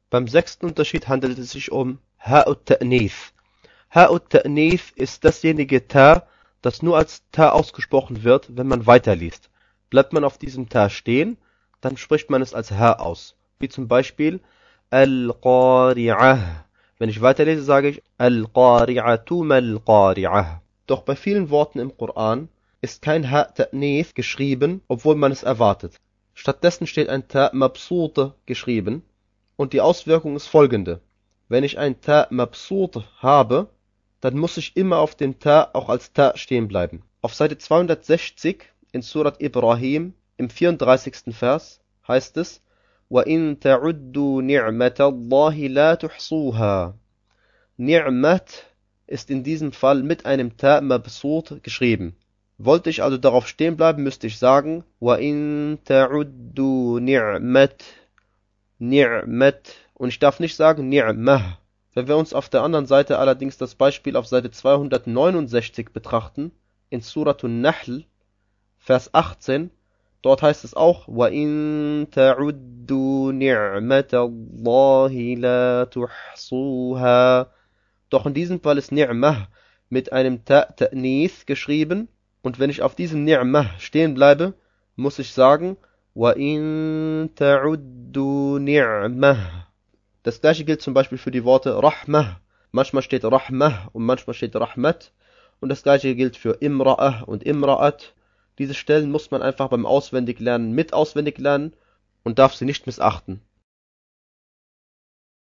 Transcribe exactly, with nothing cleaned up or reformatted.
Beim sechsten Unterschied handelt es sich um Ha'ut Ta'nith. Ha'ut Ta'nith ist dasjenige Ta, das nur als Ta ausgesprochen wird, wenn man weiterliest. Bleibt man auf diesem Ta stehen, dann spricht man es als Ha aus. Wie zum Beispiel Al-Qari'ah. Wenn ich weiterlese, sage ich Al-Qari'atu mal-Qari'ah. Doch bei vielen Worten im Koran ist kein Ha Ta'nith geschrieben, obwohl man es erwartet. Stattdessen steht ein Ta Mabsut geschrieben und die Auswirkung ist folgende. Wenn ich ein Ta Mabsut habe, dann muss ich immer auf dem Ta auch als Ta stehen bleiben. Auf Seite zweihundertsechzig in Surat Ibrahim im vierunddreißigsten Vers heißt es وَإِن تَعُدُّوا نِعْمَةَ اللَّهِ لَا تُحْصُوهَا. Ni'mat ist in diesem Fall mit einem Ta Mabsut geschrieben. Wollte ich also darauf stehen bleiben, müsste ich sagen وَإِن تَعُدُّوا نِعْمَةَ Ni'mat und ich darf nicht sagen Ni'mah. Wenn wir uns auf der anderen Seite allerdings das Beispiel auf Seite zweihundertneunundsechzig betrachten, in Suratun Nahl, Vers achtzehn, dort heißt es auch وَإِن تَعُدُّوا نِعْمَةَ اللَّهِ لَا تُحْصُوهَا. Doch in diesem Fall ist Ni'mah mit einem Ta Ta'nith geschrieben und wenn ich auf diesem Ni'mah stehen bleibe, muss ich sagen وَإِن تَعُدُّوا نِعْمَةَ. Das gleiche gilt zum Beispiel für die Worte Rahmah. Manchmal steht Rahmah und manchmal steht Rahmat. Und das gleiche gilt für Imra'ah und Imra'at. Diese Stellen muss man einfach beim Auswendiglernen mit auswendig lernen und darf sie nicht missachten.